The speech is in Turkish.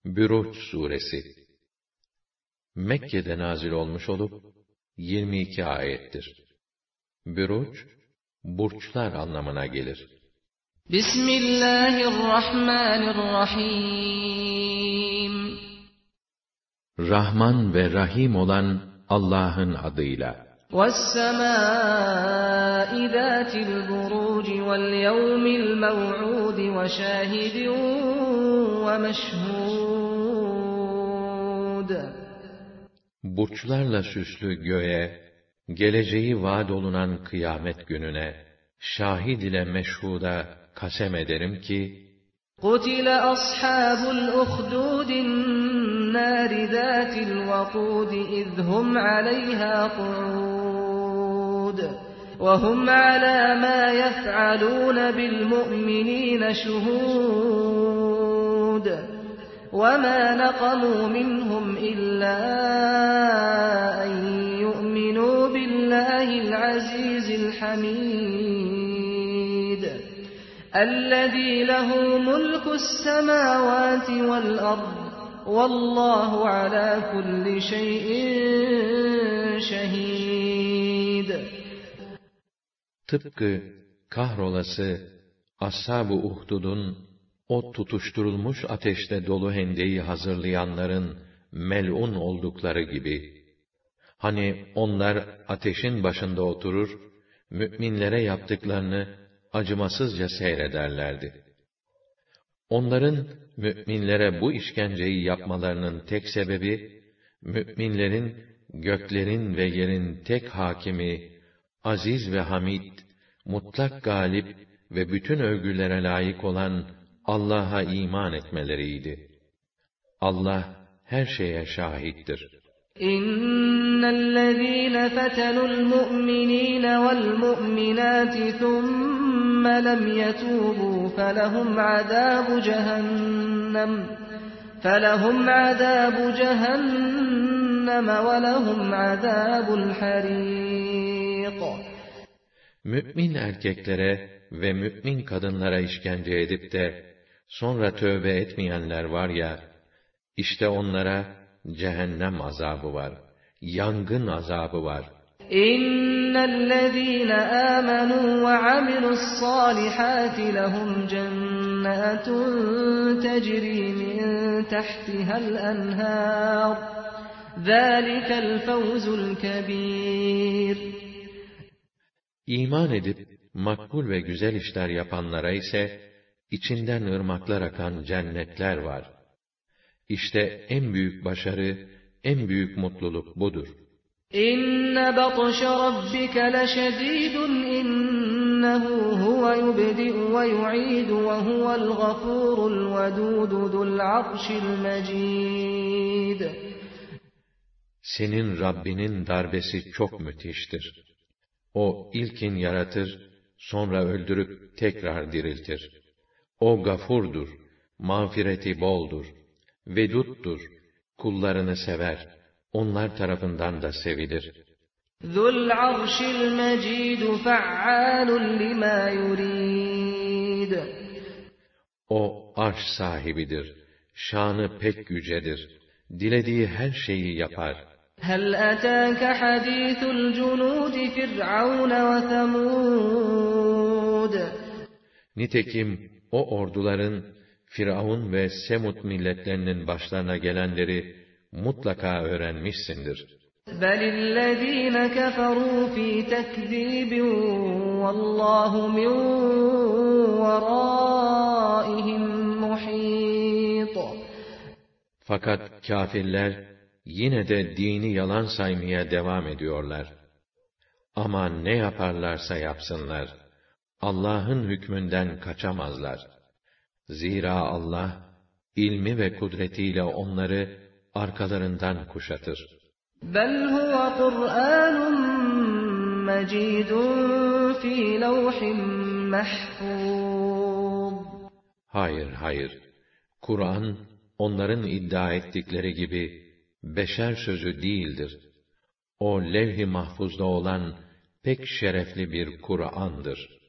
Büruç suresi Mekke'de nazil olmuş olup 22 ayettir. Büruç, burçlar anlamına gelir. Bismillahirrahmanirrahim. Rahman ve Rahim olan Allah'ın adıyla. وَالسَّمَاءِ ذَاتِ الْبُرُوجِ وَالْيَوْمِ الْمَوْعُودِ وَشَاهِدٍ وَمَشْهُودٍ. Burçlarla süslü göğe, geleceği vaad olunan kıyamet gününe, şahid ile meşhuda kasem ederim ki, قُتِلَ أَصْحَابُ الْأُخْدُودِ النَّارِ ذَاتِ الْوَقُودِ إِذْ هُمْ عَلَيْهَا قُعُودٌ وَهُمْ عَلَى مَا يَفْعَلُونَ بِالْمُؤْمِنِينَ شُهُودٌ وَمَا نَقَمُوا مِنْهُمْ إِلَّا أَنْ يُؤْمِنُوا بِاللَّهِ الْعَزِيزِ الْحَمِيدِ الَّذِي لَهُ مُلْكُ السَّمَاوَاتِ وَالْأَرْضِ وَاللّٰهُ عَلَى كُلِّ شَيْءٍ شَهِيدٌ. Tıpkı kahrolası Ashab-ı Uhdud'un o tutuşturulmuş ateşte dolu hendeyi hazırlayanların mel'un oldukları gibi, hani onlar ateşin başında oturur, müminlere yaptıklarını acımasızca seyrederlerdi. Onların müminlere bu işkenceyi yapmalarının tek sebebi, müminlerin göklerin ve yerin tek hakimi, aziz ve hamid, mutlak galip ve bütün övgülere layık olan Allah'a iman etmeleriydi. Allah her şeye şahittir. İnnellezîne fetenul mu'minîne vel mu'minâti thumme lem yetûbû felehum azâbu cehennem ve lehum azâbul harîq. Mümin erkeklere ve mümin kadınlara işkence edip de sonra tövbe etmeyenler var ya, işte onlara cehennem azabı var, yangın azabı var. İnnellezîne âmenû ve amilussâlihâti lehum cennâtun tecrî min tahtihal enhâr. Zâlikel fevzul kebîr. İman edip makbul ve güzel işler yapanlara ise içinden ırmaklar akan cennetler var. İşte en büyük başarı, en büyük mutluluk budur. İnne batşe rabbike leşedîdun innehu huve yubdi'u ve yu'idu ve huvel gafurul vedûdu zul arşil mecîd. Senin Rabbinin darbesi çok müthiştir. O ilkin yaratır, sonra öldürüp tekrar diriltir. O gafurdur, mağfireti boldur, veduttur, kullarını sever, onlar tarafından da sevilir. Zul arşil mecid fe'alun lima yurid. O arş sahibidir, şanı pek yücedir, dilediği her şeyi yapar. هل أتاك حديث الجنود فرعون وثمود. Nitekim o orduların Firavun ve Semud milletlerinin başlarına gelenleri mutlaka öğrenmişsindir. بل الذين كفروا في تكذيب والله من ورائهم محيط. Fakat kâfirler yine de dini yalan saymaya devam ediyorlar. Ama ne yaparlarsa yapsınlar, Allah'ın hükmünden kaçamazlar. Zira Allah, ilmi ve kudretiyle onları arkalarından kuşatır. بَلْ هُوَ قُرْآنٌ مَجِيدٌ فِي لَوْحٍ مَحْفُوظٍ. Hayır, Kur'an, onların iddia ettikleri gibi, beşer sözü değildir. O levh-i mahfuzda olan pek şerefli bir Kur'an'dır.